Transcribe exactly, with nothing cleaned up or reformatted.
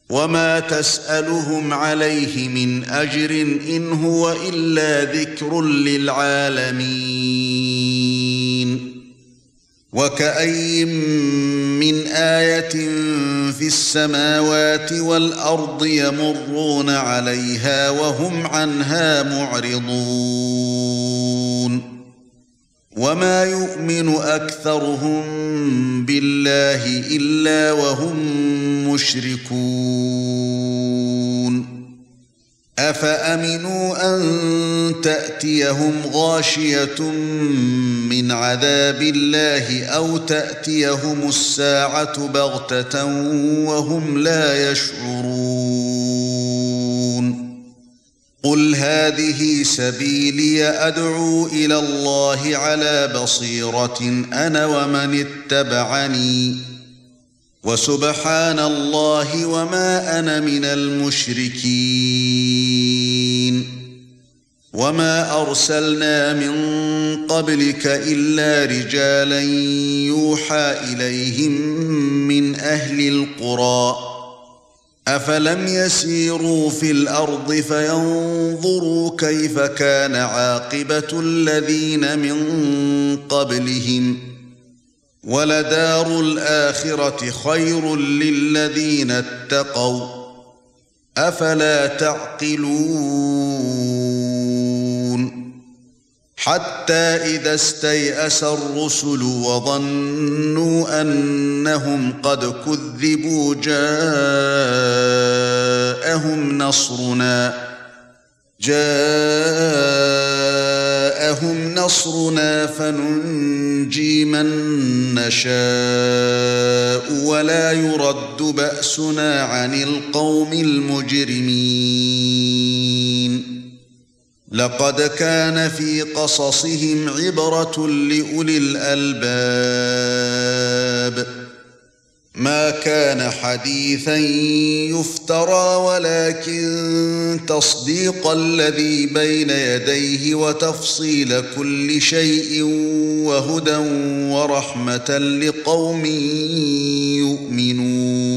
وما تسألهم عليه من أجر إن هو إلا ذكر للعالمين وكأي من آية في السماوات والأرض يمرون عليها وهم عنها معرضون وما يؤمن أكثرهم بالله إلا وهم مشركون أفأمنوا أن تأتيهم غاشية من عذاب الله أو تأتيهم الساعة بغتة وهم لا يشعرون قل هذه سبيلي أدعو إلى الله على بصيرة أنا ومن اتبعني وسبحان الله وما أنا من المشركين وما أرسلنا من قبلك إلا رجالا يوحى إليهم من أهل القرى أفلم يسيروا في الأرض فينظروا كيف كان عاقبة الذين من قبلهم ولدار الآخرة خير للذين اتقوا أفلا تعقلون حتى إذا استيأس الرسل وظنوا أنهم قد كذبوا جاءهم نصرنا جاءهم نصرنا فننجي من نشاء ولا يرد بأسنا عن القوم المجرمين لقد كان في قصصهم عبرة لأولي الألباب ما كان حديثا يفترى ولكن تصديق الذي بين يديه وتفصيل كل شيء وهدى ورحمة لقوم يؤمنون